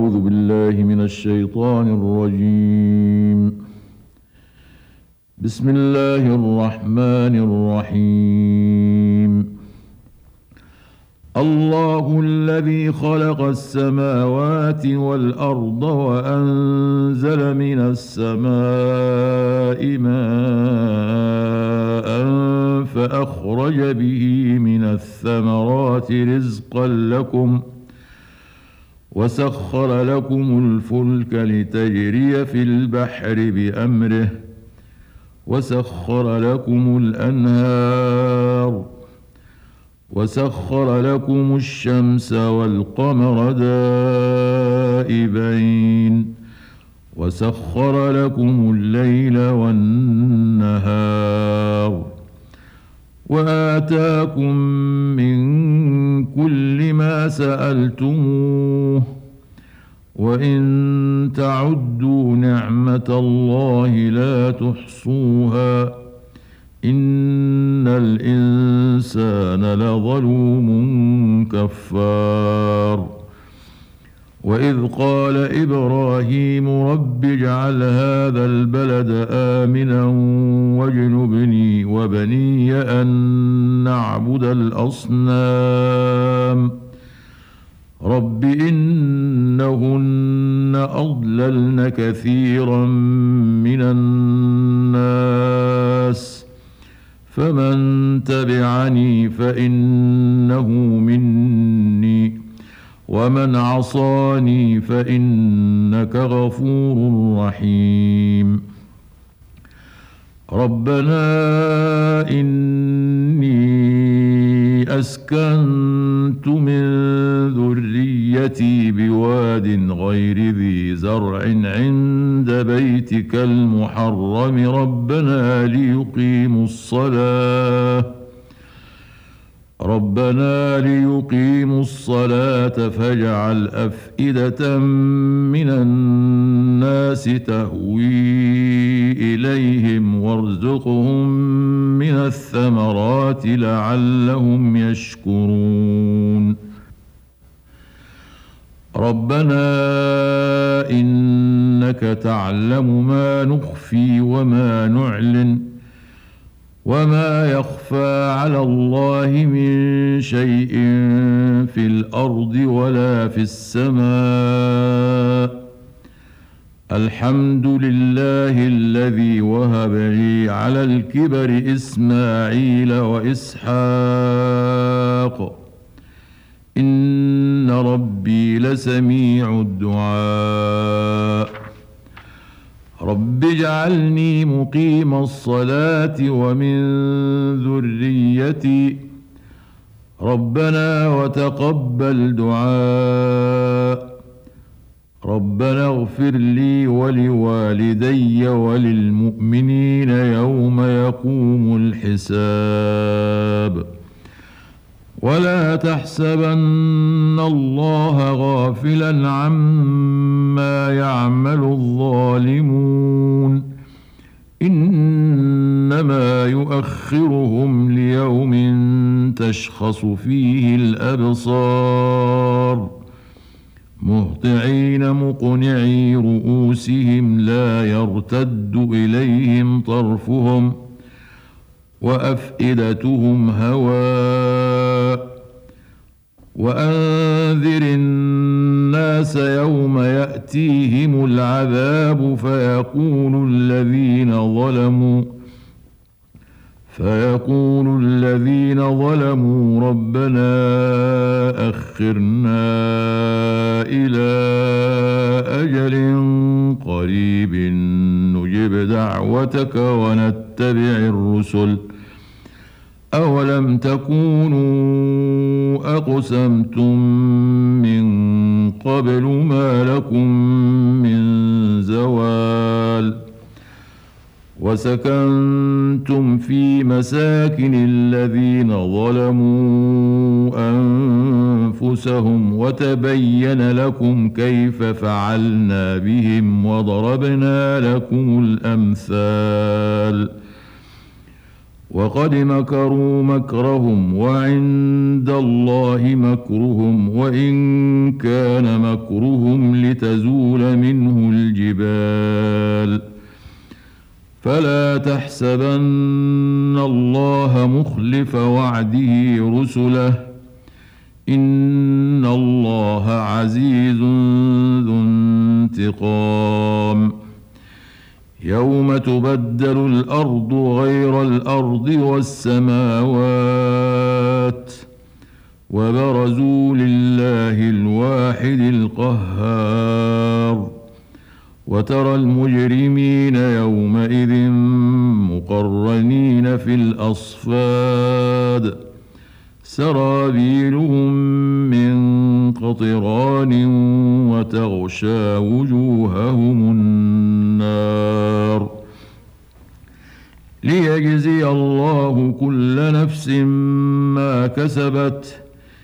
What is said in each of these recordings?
أعوذ بالله من الشيطان الرجيم. بسم الله الرحمن الرحيم. الله الذي خلق السماوات والأرض وأنزل من السماء ماء فأخرج به من الثمرات رزقا لكم وسخر لكم الفلك لتجري في البحر بأمره وسخر لكم الأنهار وسخر لكم الشمس والقمر دائبين وسخر لكم الليل والنهار وآتاكم من كل ما سألتموه وإن تعدوا نعمة الله لا تحصوها إن الإنسان لظلوم كفار. وإذ قال إبراهيم رب اجعل هذا البلد آمنا واجنبني وبني أن نعبد الأصنام رب إنهن أضللن كثيرا من الناس فمن تبعني فإنه مني ومن عصاني فإنك غفور رحيم. ربنا إني أسكنت من ذريتي بواد غير ذي زرع عند بيتك المحرم ربنا ليقيموا الصلاة فاجعل أفئدة من الناس تهوي إليهم وارزقهم من الثمرات لعلهم يشكرون. ربنا إنك تعلم ما نخفي وما نعلن وما يخفى على الله من شيء في الأرض ولا في السماء. الحمد لله الذي وهب لي على الكبر إسماعيل وإسحاق إن ربي لسميع الدعاء. رب اجعلني مقيم الصلاة ومن ذريتي ربنا وتقبل دعاء. ربنا اغفر لي ولوالدي وللمؤمنين يوم يقوم الحساب. ولا تحسبن الله غافلا عما يعمل الظالمون إنما يؤخرهم ليوم تشخص فيه الأبصار مهطعين مقنعي رؤوسهم لا يرتد إليهم طرفهم وأفئدتهم هواء. وأنذر الناس يوم يأتيهم العذاب فيقول الذين ظلموا ربنا أخرنا إلى أجل قريب نجب دعوتك ونتبع الرسل أولم تكونوا أقسمتم من قبل ما لكم من زوال. وسكنتم في مساكن الذين ظلموا أنفسهم وتبين لكم كيف فعلنا بهم وضربنا لكم الأمثال وقد مكروا مكرهم وعند الله مكرهم وإن كان مكرهم لتزول منه الجبال فلا تحسبن الله مخلف وعده رسله إن الله عزيز ذو انتقام يوم تبدل الأرض غير الأرض والسماوات وبرزوا لله الواحد القهار وترى المجرمين يومئذ مقرنين في الأصفاد سرابيلهم من قطران وتغشى وجوههم النار ليجزي الله كل نفس ما كسبت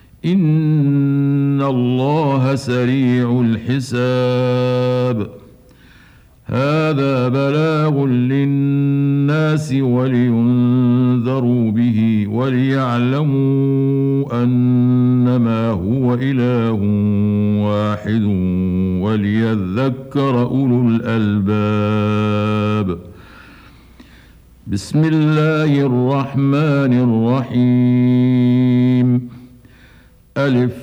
إن الله سريع الحساب هذا بلاغ للناس ولينذروا به وليعلموا أنما هو إله واحد وليذكر أولو الألباب بسم الله الرحمن الرحيم ألف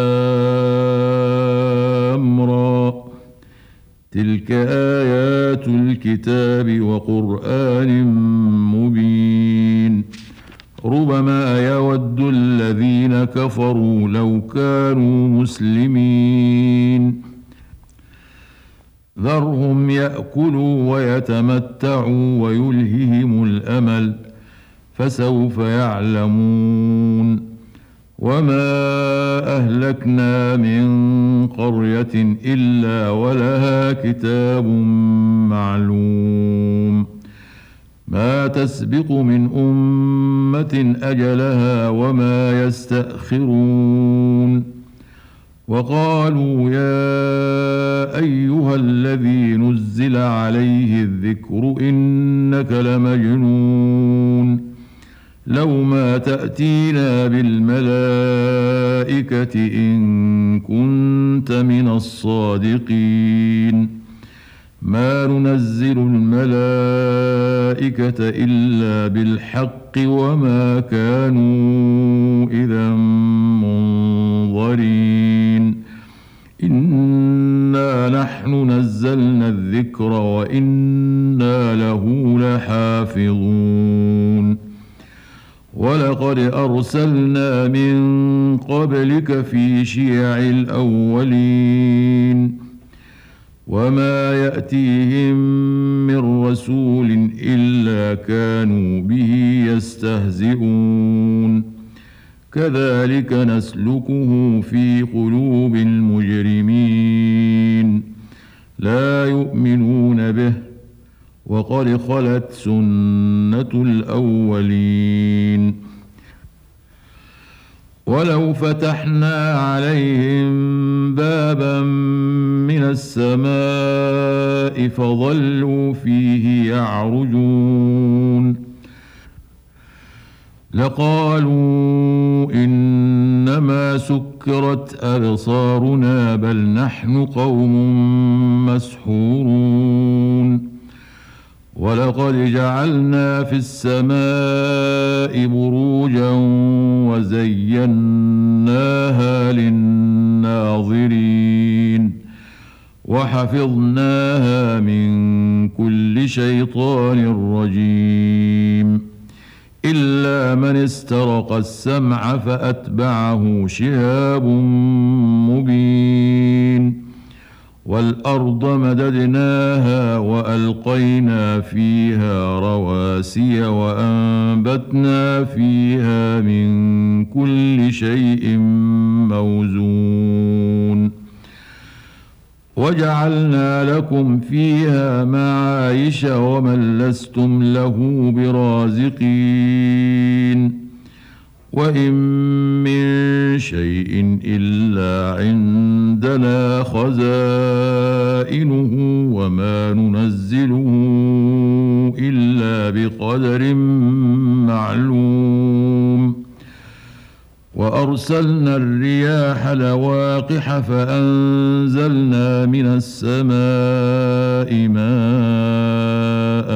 لام را تلك آيات الكتاب وقرآن مبين ربما يود الذين كفروا لو كانوا مسلمين ذرهم يأكلوا ويتمتعوا ويلههم الأمل فسوف يعلمون وما أهلكنا من قرية إلا ولها كتاب معلوم ما تسبق من أمة أجلها وما يستأخرون وقالوا يا أيها الذي نزل عليه الذكر إنك لمجنون لو ما تأتينا بالملائكة إن كنت من الصادقين ما ننزل الملائكة إلا بالحق وما كانوا إذا منظرين إنا نحن نزلنا الذكر وإنا له لحافظون ولقد أرسلنا من قبلك في شيع الأولين وما يأتيهم من رسول إلا كانوا به يستهزئون كذلك نسلكه في قلوب المجرمين لا يؤمنون به وقد خلت سنة الأولين ولو فتحنا عليهم بابا من السماء فظلوا فيه يعرجون لقالوا إنما سكرت أبصارنا بل نحن قوم مسحورون ولقد جعلنا في السماء بروجا وزيناها للناظرين وحفظناها من كل شيطان رجيم إلا من استرق السمع فأتبعه شهاب مبين والأرض مددناها وألقينا فيها رواسي وأنبتنا فيها من كل شيء موزون وجعلنا لكم فيها معايش ومن لستم له برازقين وإن من شيء إلا عندنا خزائنه وما ننزله إلا بقدر معلوم وأرسلنا الرياح لواقح فأنزلنا من السماء ماء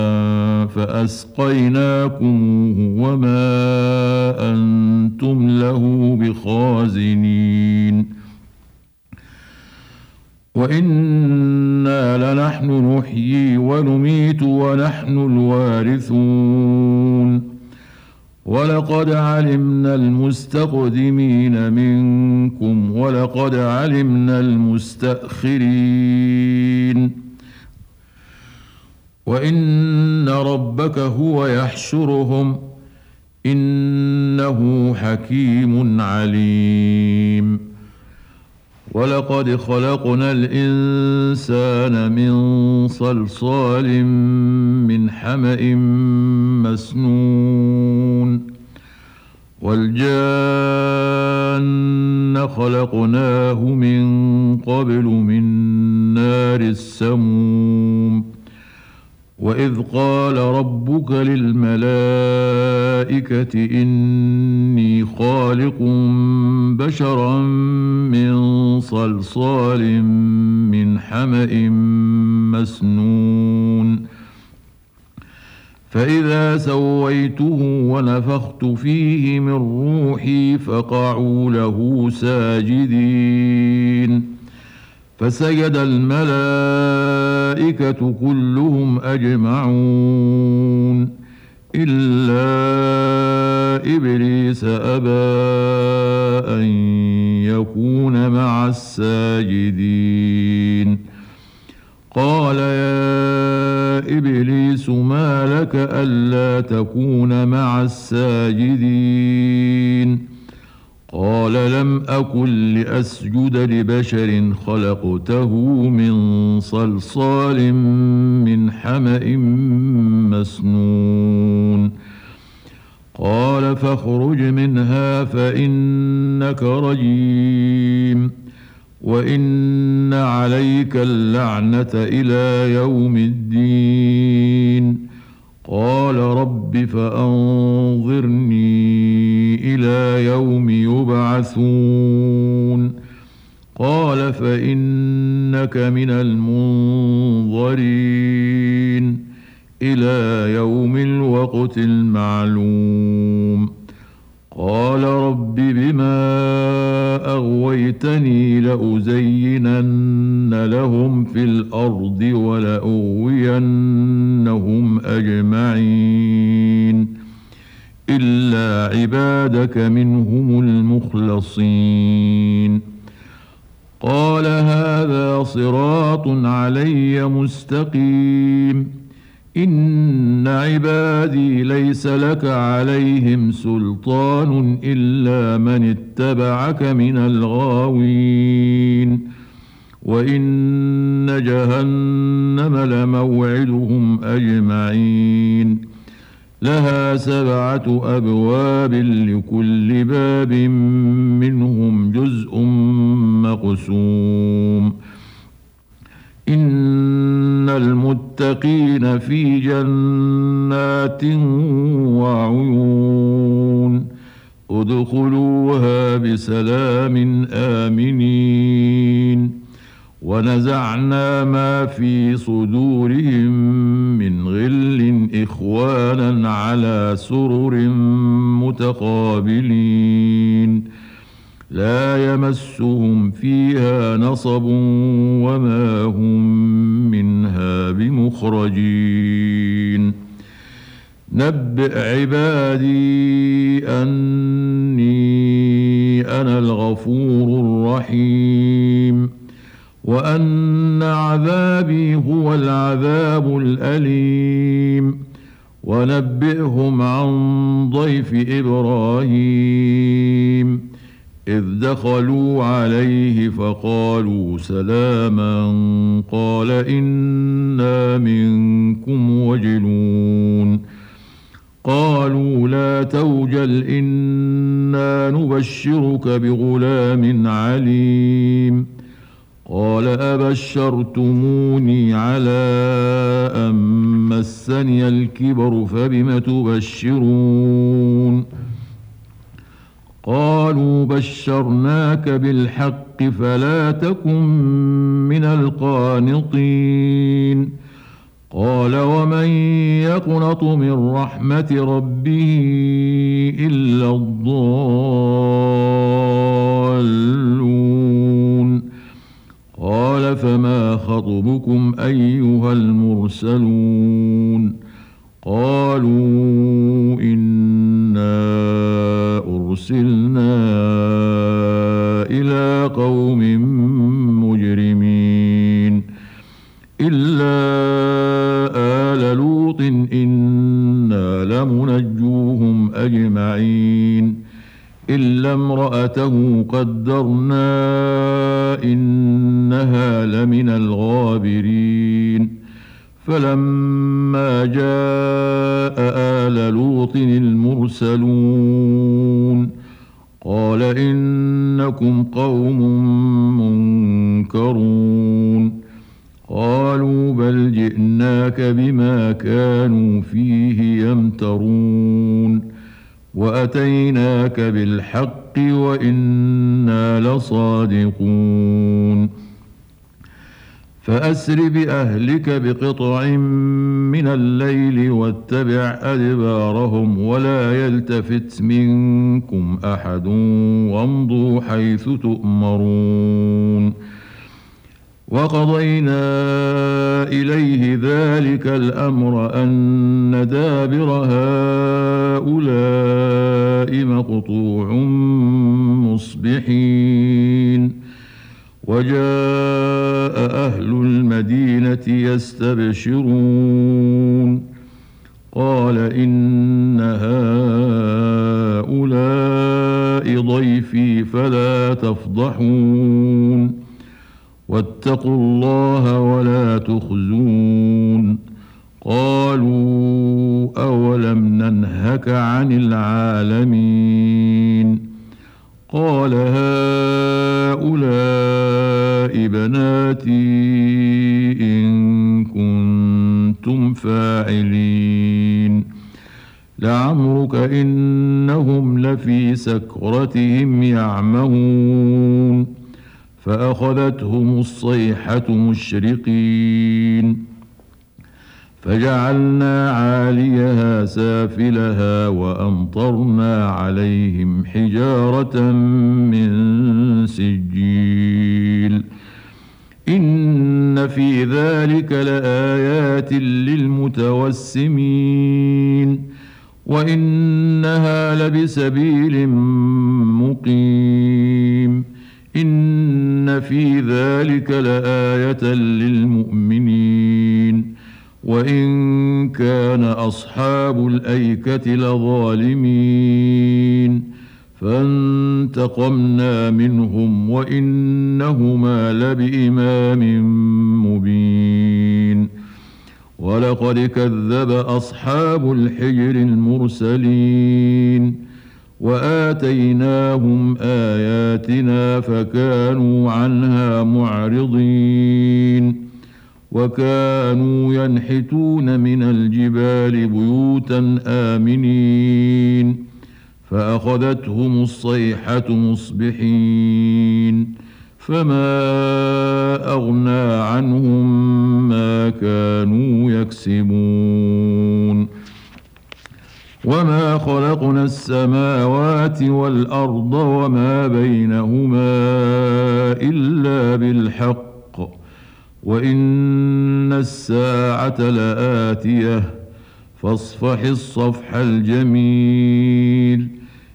فأسقيناكموه وما أنتم له بخازنين وإنا لنحن نحيي ونميت ونحن الوارثون ولقد علمنا المستقدمين منكم ولقد علمنا المستأخرين وإن ربك هو يحشرهم إنه حكيم عليم ولقد خلقنا الإنسان من صلصال من حمأ مسنون والجان خلقناه من قبل من نار السموم وإذ قال ربك للملائكة إني خالق بشرا من صلصال من حمأ مسنون فإذا سويته ونفخت فيه من روحي فقعوا له ساجدين فسجد الملائكة كلهم أجمعون إلا إبليس أبى أن يكون مع الساجدين قال يا إبليس ما لك ألا تكون مع الساجدين قال لم أكن لأسجد لبشر خلقته من صلصال من حمأ مسنون قال فاخرج منها فإنك رجيم وإن عليك اللعنة إلى يوم الدين قال رب فأنظرني إلى يوم يبعثون قال فإنك من المنظرين إلى يوم الوقت المعلوم قال رب بما أغويتني لأزينن لهم في الأرض ولأغوينهم أجمعين إلا عبادك منهم المخلصين قال هذا صراط علي مستقيم إن عبادي ليس لك عليهم سلطان إلا من اتبعك من الغاوين وإن جهنم لموعدهم أجمعين لها 7 أبواب لكل باب منهم جزء مقسوم إن المتقين في جنات وعيون ادخلوها بسلام آمنين ونزعنا ما في صدورهم من غل إخوانا على سرر متقابلين لا يمسهم فيها نصب وما هم منها بمخرجين نبئ عبادي أني أنا الغفور الرحيم وأن عذابي هو العذاب الأليم ونبئهم عن ضيف إبراهيم إذ دخلوا عليه فقالوا سلاما قال إنا منكم وجلون قالوا لا توجل إنا نبشرك بغلام عليم قال أبشرتموني على أن مسني الكبر فبم تبشرون قالوا بشرناك بالحق فلا تكن من القانطين قال ومن يقنط من رحمة ربه إلا الضالون قال فما خطبكم أيها المرسلون قالوا إنا أرسلنا إلى قوم مجرمين إلا آل لوط إنا لمنجوهم أجمعين إلا امرأته قدرنا إنها لمن الغابرين فلما جاء آل لوط المرسلون قال إنكم قوم منكرون قالوا بل جئناك بما كانوا فيه يمترون وأتيناك بالحق وإنا لصادقون فأسر بأهلك بقطع من الليل واتبع أدبارهم ولا يلتفت منكم أحد وامضوا حيث تؤمرون وقضينا إليه ذلك الأمر أن دابر هؤلاء مقطوع مصبحين وجاء أهل المدينة يستبشرون قال إن هؤلاء ضيفي فلا تفضحون واتقوا الله ولا تخزون قالوا أولم ننهك عن العالمين قال هؤلاء بناتي إن كنتم فاعلين لعمرك إنهم لفي سكرتهم يعمهون فأخذتهم الصيحة مشرقين فجعلنا عاليها سافلها وأمطرنا عليهم حجارة من سجيل إن في ذلك لآيات للمتوسمين وإنها لبسبيل مقيم إن في ذلك لآية للمؤمنين وإن كان أصحاب الأيكة لظالمين فانتقمنا منهم وإنهما لبإمام مبين ولقد كذب أصحاب الحجر المرسلين وآتيناهم آياتنا فكانوا عنها معرضين وكانوا ينحتون من الجبال بيوتا آمنين فأخذتهم الصيحة مصبحين فما أغنى عنهم ما كانوا يكسبون وما خلقنا السماوات والأرض وما بينهما إلا بالحق وإن الساعة لآتية فاصفح الصفح الجميل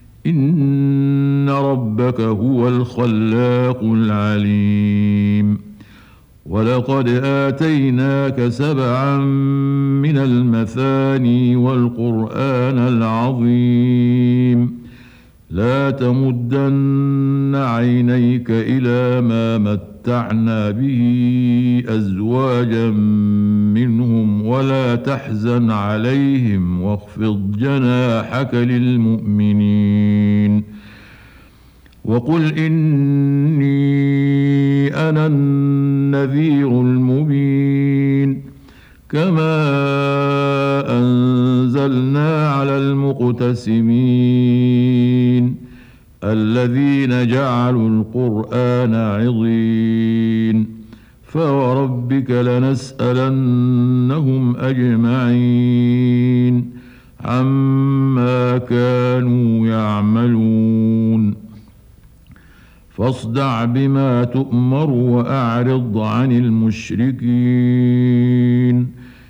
إن ربك هو الخلاق العليم ولقد آتيناك 7 من المثاني والقرآن العظيم لا تمدن عينيك إلى ما متعنا ومتعنا به أزواجا منهم ولا تحزن عليهم واخفض جناحك للمؤمنين وقل إني أنا النذير المبين كما أنزلنا على المقتسمين الذين جعلوا القرآن عضين فوربك لنسألنهم أجمعين عما كانوا يعملون فاصدع بما تؤمر وأعرض عن المشركين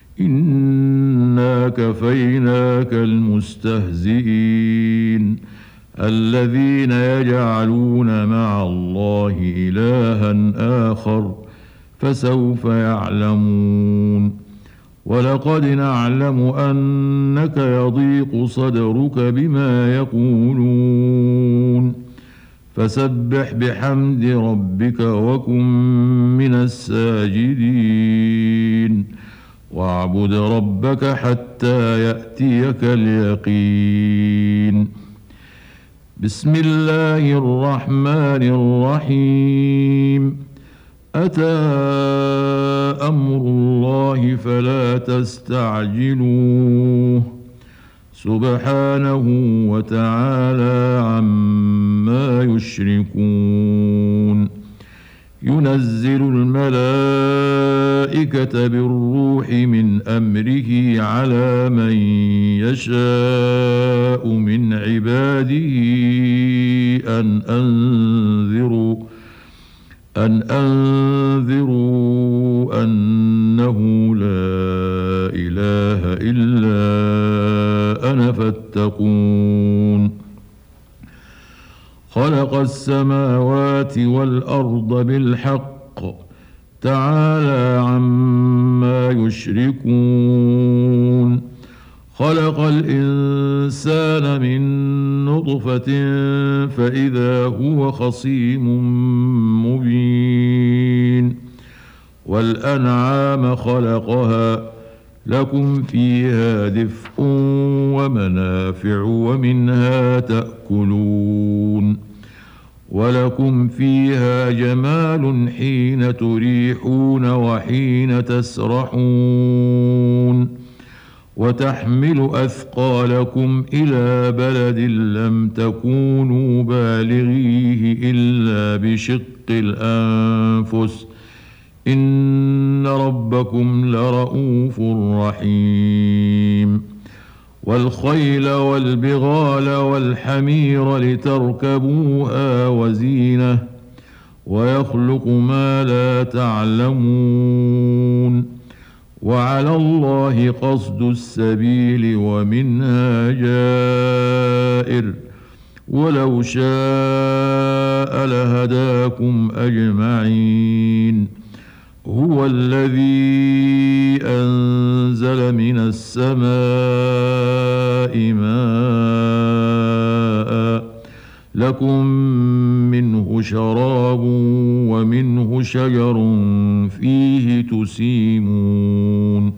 إنا كفيناك المستهزئين الذين يجعلون مع الله إلها آخر فسوف يعلمون ولقد نعلم أنك يضيق صدرك بما يقولون فسبح بحمد ربك وكن من الساجدين واعبد ربك حتى يأتيك اليقين بسم الله الرحمن الرحيم أتى أمر الله فلا تستعجلوه سبحانه وتعالى عما يشركون ينزل الملائكة بالروح من أمره على من يشاء من عباده أن أنذروا أنه لا إله إلا أنا فاتقون خلق السماوات والأرض بالحق تعالى عما يشركون خلق الإنسان من نطفة فإذا هو خصيم مبين والأنعام خلقها لكم فيها دفء ومنافع ومنها تأكلون ولكم فيها جمال حين تريحون وحين تسرحون وتحمل أثقالكم إلى بلد لم تكونوا بالغيه إلا بشق الأنفس إن ربكم لرؤوف رحيم والخيل والبغال والحمير لتركبوها وزينة ويخلق ما لا تعلمون وعلى الله قصد السبيل ومنها جائر ولو شاء لهداكم أجمعين هو الذي أنزل من السماء ماء لكم منه شراب ومنه شجر فيه تسيمون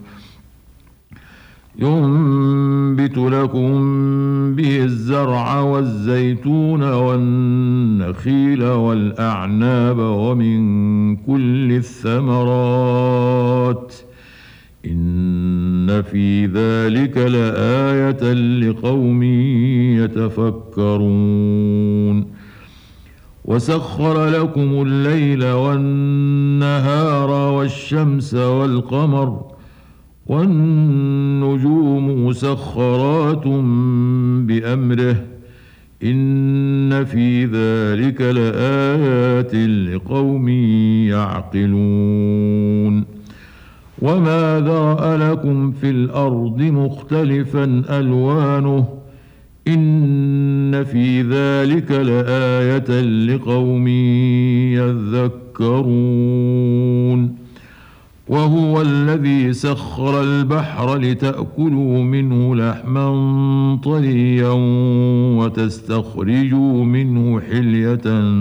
ينبت لكم به الزرع والزيتون والنخيل والأعناب ومن كل الثمرات إن في ذلك لآية لقوم يتفكرون وسخر لكم الليل والنهار والشمس والقمر والنجوم مسخرات بأمره إن في ذلك لآيات لقوم يعقلون وما ذرأ لكم في الأرض مختلفا ألوانه إن في ذلك لآية لقوم يذكرون وهو الذي سخر البحر لتأكلوا منه لحما طريا وتستخرجوا منه حلية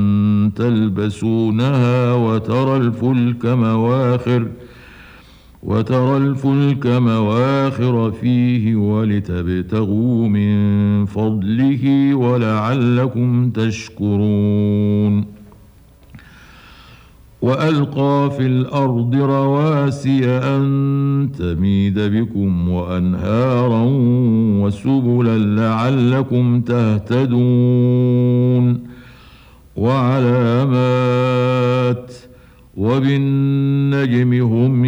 تلبسونها وترى الفلك مواخر فيه ولتبتغوا من فضله ولعلكم تشكرون. وألقى في الأرض رواسي أن تميد بكم وأنهارا وسبلا لعلكم تهتدون. وعلامات وبالنجم هم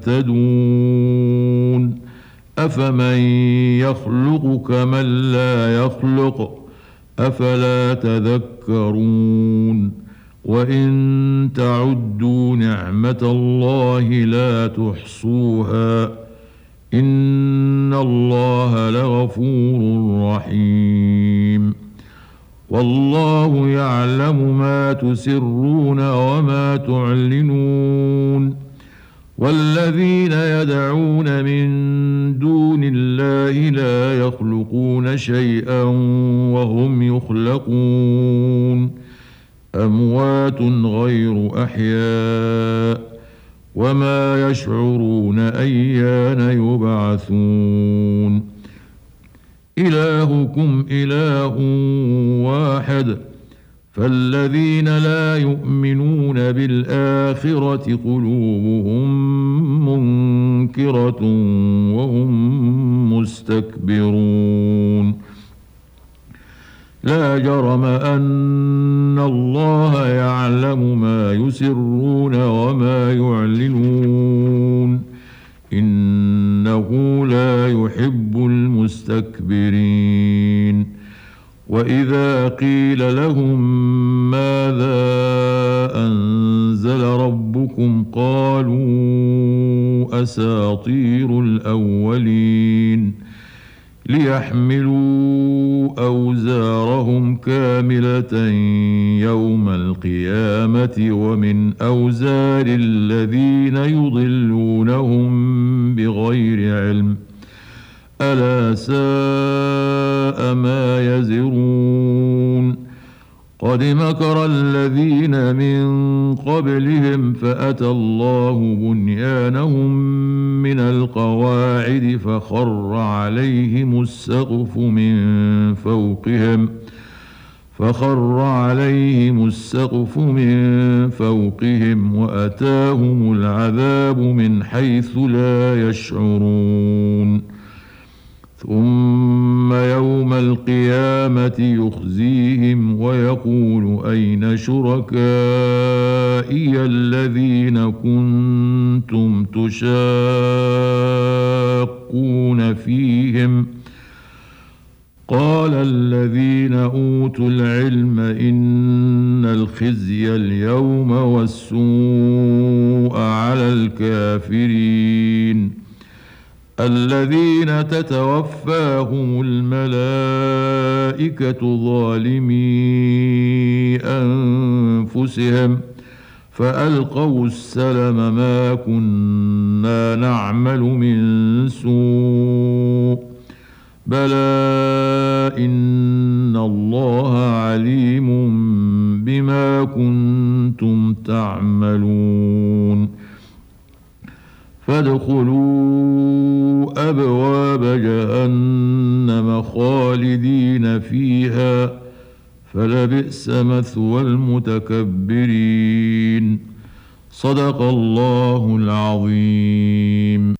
يهتدون. أفمن يخلق كمن لا يخلق أفلا تذكرون. وإن تعدوا نعمة الله لا تحصوها إن الله لغفور رحيم. والله يعلم ما تسرون وما تعلنون. والذين يدعون من دون الله لا يخلقون شيئا وهم يخلقون أموات غير أحياء وما يشعرون أيان يبعثون. إلهكم إله واحد فالذين لا يؤمنون بالآخرة قلوبهم منكرة وهم مستكبرون. لا جرم أن الله يعلم ما يسرون وما يعلنون إنه لا يحب المستكبرين. وإذا قيل لهم ماذا أنزل ربكم قالوا أساطير الأولين ليحملوا أوزارهم كاملة يوم القيامة ومن أوزار الذين يضلونهم بغير علم ألا ساء ما يزرون. قد مكر الذين من قبلهم فأتى الله بنيانهم من القواعد فخر عليهم السقف من فوقهم وأتاهم العذاب من حيث لا يشعرون. ثم يوم القيامة يخزيهم ويقول أين شركائي الذين كنتم تشاقون فيهم قال الذين أوتوا العلم إن الخزي اليوم والسوء على الكافرين الذين تتوفاهم الملائكة ظالمي أنفسهم فألقوا السلم ما كنا نعمل من سوء بلى إن الله عليم بما كنتم تعملون. فادخلوا أبواب جهنم خالدين فيها فلبئس مثوى المتكبرين. صدق الله العظيم.